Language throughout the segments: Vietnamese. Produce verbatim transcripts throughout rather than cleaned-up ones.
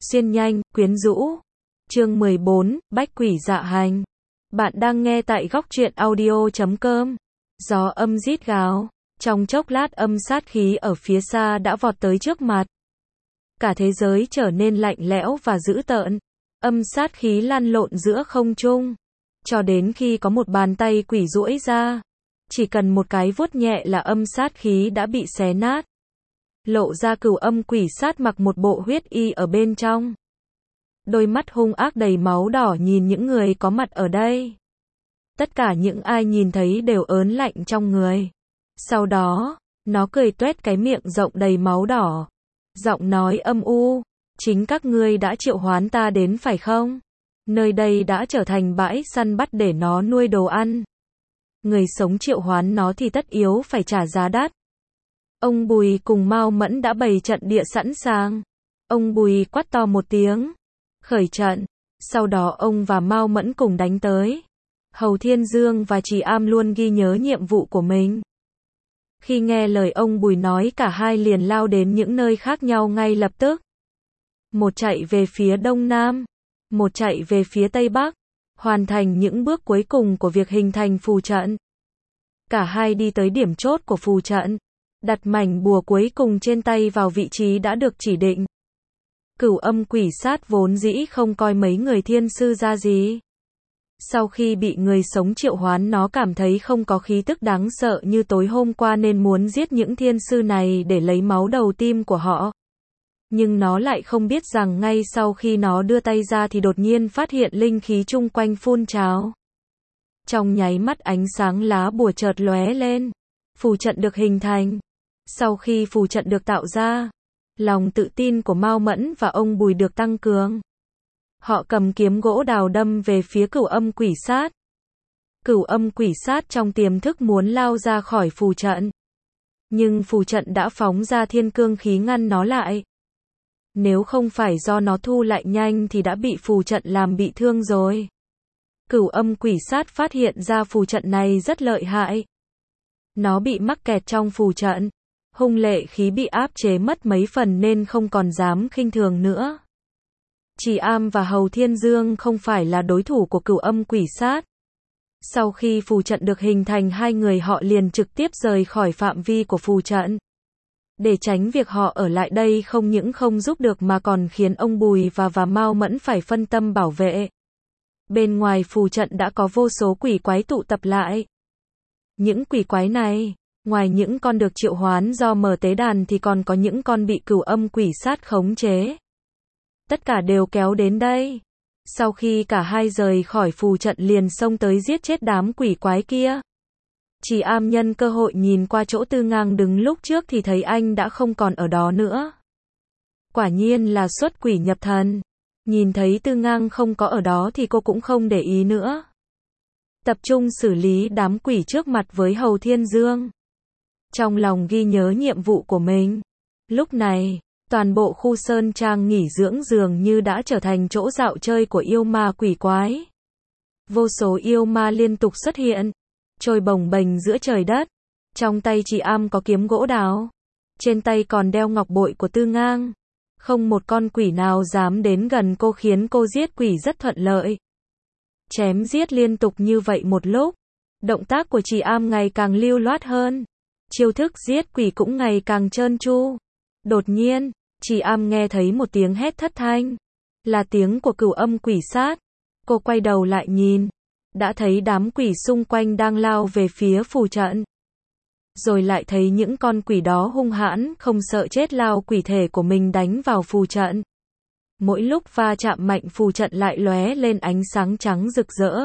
xuyên nhanh, quyến rũ. Chương mười bốn, Bách quỷ dạ hành. Bạn đang nghe tại góc truyện audio chấm com. Gió âm rít gào. Trong chốc lát âm sát khí ở phía xa đã vọt tới trước mặt. Cả thế giới trở nên lạnh lẽo và dữ tợn. Âm sát khí lăn lộn giữa không trung. Cho đến khi có một bàn tay quỷ duỗi ra. Chỉ cần một cái vuốt nhẹ là âm sát khí đã bị xé nát. Lộ ra cửu âm quỷ sát mặc một bộ huyết y ở bên trong. Đôi mắt hung ác đầy máu đỏ nhìn những người có mặt ở đây. Tất cả những ai nhìn thấy đều ớn lạnh trong người. Sau đó, nó cười tuét cái miệng rộng đầy máu đỏ. Giọng nói âm u, chính các ngươi đã triệu hoán ta đến phải không? Nơi đây đã trở thành bãi săn bắt để nó nuôi đồ ăn. Người sống triệu hoán nó thì tất yếu phải trả giá đắt. Ông Bùi cùng Mao Mẫn đã bày trận địa sẵn sàng. Ông Bùi quát to một tiếng. Khởi trận. Sau đó ông và Mao Mẫn cùng đánh tới. Hầu Thiên Dương và Trì Am luôn ghi nhớ nhiệm vụ của mình. Khi nghe lời ông Bùi nói, cả hai liền lao đến những nơi khác nhau ngay lập tức. Một chạy về phía đông nam, một chạy về phía tây bắc, hoàn thành những bước cuối cùng của việc hình thành phù trận. Cả hai đi tới điểm chốt của phù trận, đặt mảnh bùa cuối cùng trên tay vào vị trí đã được chỉ định. Cửu âm quỷ sát vốn dĩ không coi mấy người thiên sư ra gì. Sau khi bị người sống triệu hoán, nó cảm thấy không có khí tức đáng sợ như tối hôm qua nên muốn giết những thiên sư này để lấy máu đầu tim của họ. Nhưng nó lại không biết rằng ngay sau khi nó đưa tay ra thì đột nhiên phát hiện linh khí chung quanh phun trào. Trong nháy mắt ánh sáng lá bùa chợt lóe lên. Phù trận được hình thành. Sau khi phù trận được tạo ra, lòng tự tin của Mao Mẫn và ông Bùi được tăng cường. Họ cầm kiếm gỗ đào đâm về phía cửu âm quỷ sát. Cửu âm quỷ sát trong tiềm thức muốn lao ra khỏi phù trận. Nhưng phù trận đã phóng ra thiên cương khí ngăn nó lại. Nếu không phải do nó thu lại nhanh thì đã bị phù trận làm bị thương rồi. Cửu âm quỷ sát phát hiện ra phù trận này rất lợi hại. Nó bị mắc kẹt trong phù trận. Hung lệ khí bị áp chế mất mấy phần nên không còn dám khinh thường nữa. Trì Am và Hầu Thiên Dương không phải là đối thủ của cửu âm quỷ sát. Sau khi phù trận được hình thành, hai người họ liền trực tiếp rời khỏi phạm vi của phù trận. Để tránh việc họ ở lại đây không những không giúp được mà còn khiến ông Bùi và và Mao Mẫn phải phân tâm bảo vệ. Bên ngoài phù trận đã có vô số quỷ quái tụ tập lại. Những quỷ quái này, ngoài những con được triệu hoán do mở tế đàn thì còn có những con bị cửu âm quỷ sát khống chế. Tất cả đều kéo đến đây. Sau khi cả hai rời khỏi phù trận liền xông tới giết chết đám quỷ quái kia. Trì Am nhân cơ hội nhìn qua chỗ Tư Ngang đứng lúc trước thì thấy anh đã không còn ở đó nữa. Quả nhiên là xuất quỷ nhập thần. Nhìn thấy Tư Ngang không có ở đó thì cô cũng không để ý nữa. Tập trung xử lý đám quỷ trước mặt với Hầu Thiên Dương. Trong lòng ghi nhớ nhiệm vụ của mình. Lúc này, toàn bộ khu sơn trang nghỉ dưỡng dường như đã trở thành chỗ dạo chơi của yêu ma quỷ quái. Vô số yêu ma liên tục xuất hiện, trôi bồng bềnh giữa trời đất. Trong tay Trì Am có kiếm gỗ đào, trên tay còn đeo ngọc bội của Tư Ngang. Không một con quỷ nào dám đến gần cô, khiến cô giết quỷ rất thuận lợi. Chém giết liên tục như vậy một lúc, động tác của Trì Am ngày càng lưu loát hơn. Chiêu thức giết quỷ cũng ngày càng trơn tru. Đột nhiên, Trì Am nghe thấy một tiếng hét thất thanh. Là tiếng của cửu âm quỷ sát. Cô quay đầu lại nhìn. Đã thấy đám quỷ xung quanh đang lao về phía phù trận. Rồi lại thấy những con quỷ đó hung hãn, không sợ chết lao quỷ thể của mình đánh vào phù trận. Mỗi lúc va chạm mạnh phù trận lại lóe lên ánh sáng trắng rực rỡ.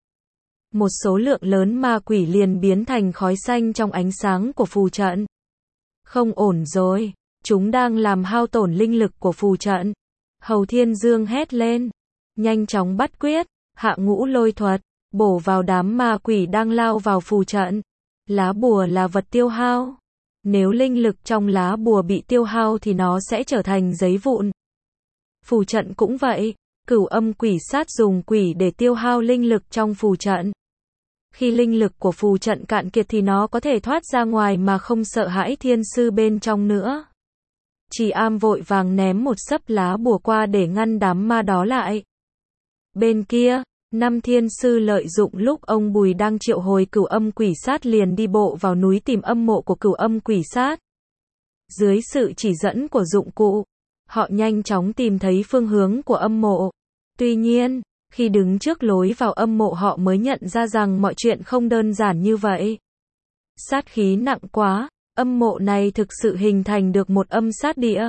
Một số lượng lớn ma quỷ liền biến thành khói xanh trong ánh sáng của phù trận. Không ổn rồi, chúng đang làm hao tổn linh lực của phù trận. Hầu Thiên Dương hét lên, nhanh chóng bắt quyết, hạ ngũ lôi thuật, bổ vào đám ma quỷ đang lao vào phù trận. Lá bùa là vật tiêu hao. Nếu linh lực trong lá bùa bị tiêu hao thì nó sẽ trở thành giấy vụn. Phù trận cũng vậy, cửu âm quỷ sát dùng quỷ để tiêu hao linh lực trong phù trận. Khi linh lực của phù trận cạn kiệt thì nó có thể thoát ra ngoài mà không sợ hãi thiên sư bên trong nữa. Chị Am vội vàng ném một xấp lá bùa qua để ngăn đám ma đó lại. Bên kia, năm thiên sư lợi dụng lúc ông Bùi đang triệu hồi cửu âm quỷ sát liền đi bộ vào núi tìm âm mộ của cửu âm quỷ sát. Dưới sự chỉ dẫn của dụng cụ, họ nhanh chóng tìm thấy phương hướng của âm mộ. Tuy nhiên, khi đứng trước lối vào âm mộ họ mới nhận ra rằng mọi chuyện không đơn giản như vậy. Sát khí nặng quá, âm mộ này thực sự hình thành được một âm sát địa.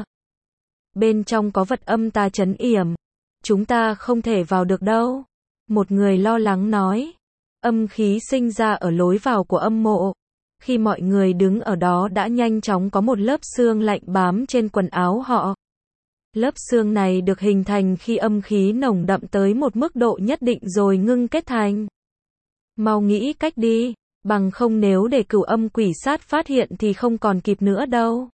Bên trong có vật âm tà trấn yểm. Chúng ta không thể vào được đâu. Một người lo lắng nói. Âm khí sinh ra ở lối vào của âm mộ. Khi mọi người đứng ở đó đã nhanh chóng có một lớp xương lạnh bám trên quần áo họ. Lớp xương này được hình thành khi âm khí nồng đậm tới một mức độ nhất định rồi ngưng kết thành. Mau nghĩ cách đi, bằng không nếu để cửu âm quỷ sát phát hiện thì không còn kịp nữa đâu.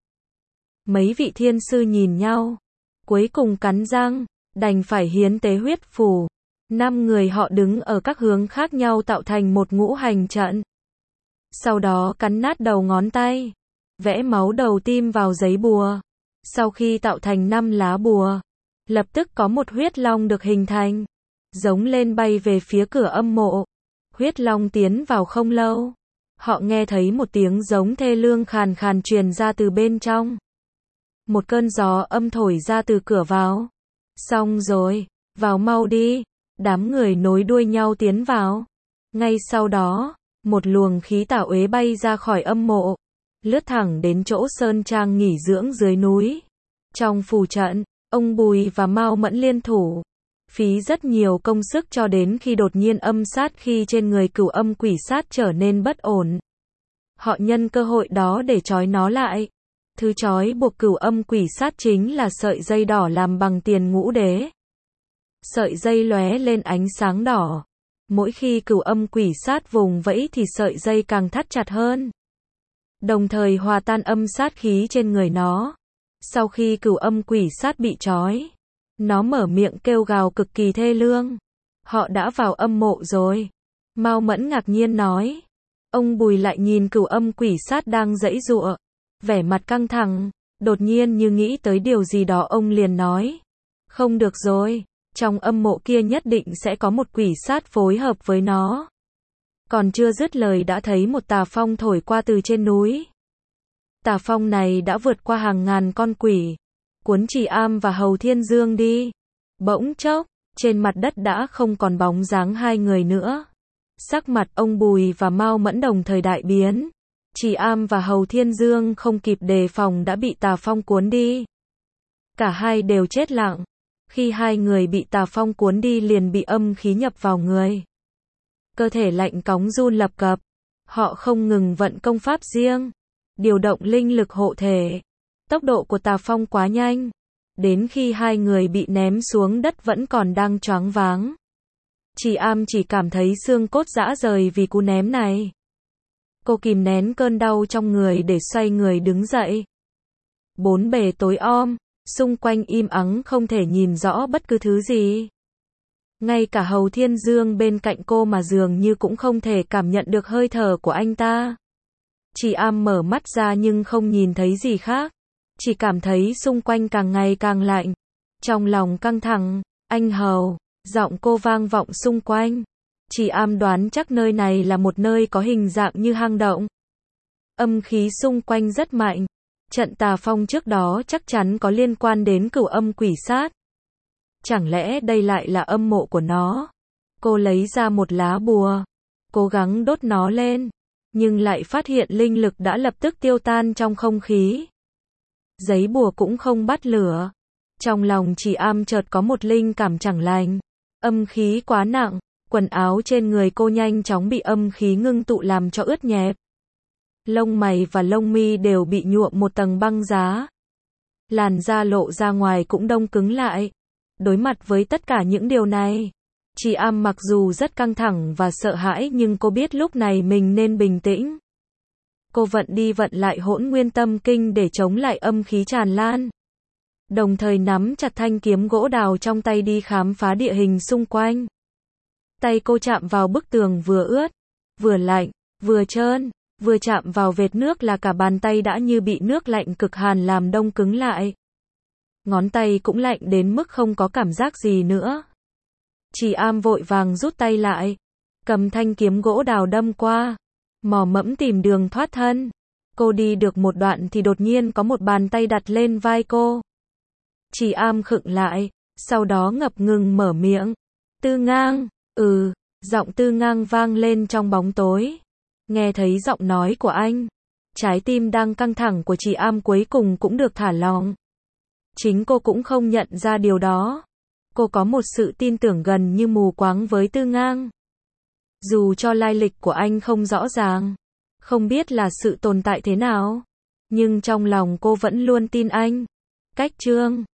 Mấy vị thiên sư nhìn nhau, cuối cùng cắn răng, đành phải hiến tế huyết phù. Năm người họ đứng ở các hướng khác nhau tạo thành một ngũ hành trận. Sau đó cắn nát đầu ngón tay, vẽ máu đầu tim vào giấy bùa. Sau khi tạo thành năm lá bùa, lập tức có một huyết long được hình thành, giống lên bay về phía cửa âm mộ. Huyết long tiến vào không lâu, họ nghe thấy một tiếng giống thê lương khàn khàn truyền ra từ bên trong. Một cơn gió âm thổi ra từ cửa vào. Xong rồi, vào mau đi. Đám người nối đuôi nhau tiến vào. Ngay sau đó, một luồng khí tà uế bay ra khỏi âm mộ, lướt thẳng đến chỗ sơn trang nghỉ dưỡng dưới núi. Trong phù trận, ông Bùi và Mao Mẫn liên thủ, phí rất nhiều công sức cho đến khi đột nhiên âm sát khi trên người cửu âm quỷ sát trở nên bất ổn. Họ nhân cơ hội đó để trói nó lại. Thứ trói buộc cửu âm quỷ sát chính là sợi dây đỏ làm bằng tiền ngũ đế. Sợi dây lóe lên ánh sáng đỏ. Mỗi khi cửu âm quỷ sát vùng vẫy thì sợi dây càng thắt chặt hơn, đồng thời hòa tan âm sát khí trên người nó. Sau khi cửu âm quỷ sát bị trói, nó mở miệng kêu gào cực kỳ thê lương. Họ đã vào âm mộ rồi. Mao Mẫn ngạc nhiên nói. Ông Bùi lại nhìn cửu âm quỷ sát đang giãy giụa, vẻ mặt căng thẳng. Đột nhiên như nghĩ tới điều gì đó ông liền nói. Không được rồi, trong âm mộ kia nhất định sẽ có một quỷ sát phối hợp với nó. Còn chưa dứt lời đã thấy một tà phong thổi qua từ trên núi. Tà phong này đã vượt qua hàng ngàn con quỷ, cuốn Trì Am và Hầu Thiên Dương đi. Bỗng chốc, trên mặt đất đã không còn bóng dáng hai người nữa. Sắc mặt ông Bùi và Mao Mẫn đồng thời đại biến. Trì Am và Hầu Thiên Dương không kịp đề phòng đã bị tà phong cuốn đi. Cả hai đều chết lặng. Khi hai người bị tà phong cuốn đi liền bị âm khí nhập vào người. Cơ thể lạnh cóng run lập cập. Họ không ngừng vận công pháp riêng, điều động linh lực hộ thể. Tốc độ của tà phong quá nhanh, đến khi hai người bị ném xuống đất vẫn còn đang choáng váng. Trì Am chỉ cảm thấy xương cốt rã rời vì cú ném này. Cô kìm nén cơn đau trong người để xoay người đứng dậy. Bốn bề tối om, xung quanh im ắng không thể nhìn rõ bất cứ thứ gì. Ngay cả Hầu Thiên Dương bên cạnh cô mà dường như cũng không thể cảm nhận được hơi thở của anh ta. Trì Am mở mắt ra nhưng không nhìn thấy gì khác, chỉ cảm thấy xung quanh càng ngày càng lạnh. Trong lòng căng thẳng, anh Hầu, giọng cô vang vọng xung quanh. Trì Am đoán chắc nơi này là một nơi có hình dạng như hang động. Âm khí xung quanh rất mạnh. Trận tà phong trước đó chắc chắn có liên quan đến cửu âm quỷ sát. Chẳng lẽ đây lại là âm mộ của nó? Cô lấy ra một lá bùa, cố gắng đốt nó lên, nhưng lại phát hiện linh lực đã lập tức tiêu tan trong không khí. Giấy bùa cũng không bắt lửa. Trong lòng Trì Am chợt có một linh cảm chẳng lành. Âm khí quá nặng, quần áo trên người cô nhanh chóng bị âm khí ngưng tụ làm cho ướt nhẹp. Lông mày và lông mi đều bị nhuộm một tầng băng giá. Làn da lộ ra ngoài cũng đông cứng lại. Đối mặt với tất cả những điều này, Trì Am mặc dù rất căng thẳng và sợ hãi nhưng cô biết lúc này mình nên bình tĩnh. Cô vận đi vận lại Hỗn Nguyên Tâm Kinh để chống lại âm khí tràn lan. Đồng thời nắm chặt thanh kiếm gỗ đào trong tay đi khám phá địa hình xung quanh. Tay cô chạm vào bức tường vừa ướt, vừa lạnh, vừa trơn, Vừa chạm vào vệt nước là cả bàn tay đã như bị nước lạnh cực hàn làm đông cứng lại. Ngón tay cũng lạnh đến mức không có cảm giác gì nữa. Trì Am vội vàng rút tay lại, cầm thanh kiếm gỗ đào đâm qua, mò mẫm tìm đường thoát thân. Cô đi được một đoạn thì đột nhiên có một bàn tay đặt lên vai cô. Trì Am khựng lại, sau đó ngập ngừng mở miệng. Tư Ngang, ừ, giọng Tư Ngang vang lên trong bóng tối. Nghe thấy giọng nói của anh, trái tim đang căng thẳng của Trì Am cuối cùng cũng được thả lỏng. Chính cô cũng không nhận ra điều đó. Cô có một sự tin tưởng gần như mù quáng với Tư Ngang. Dù cho lai lịch của anh không rõ ràng, không biết là sự tồn tại thế nào, nhưng trong lòng cô vẫn luôn tin anh. Cách chương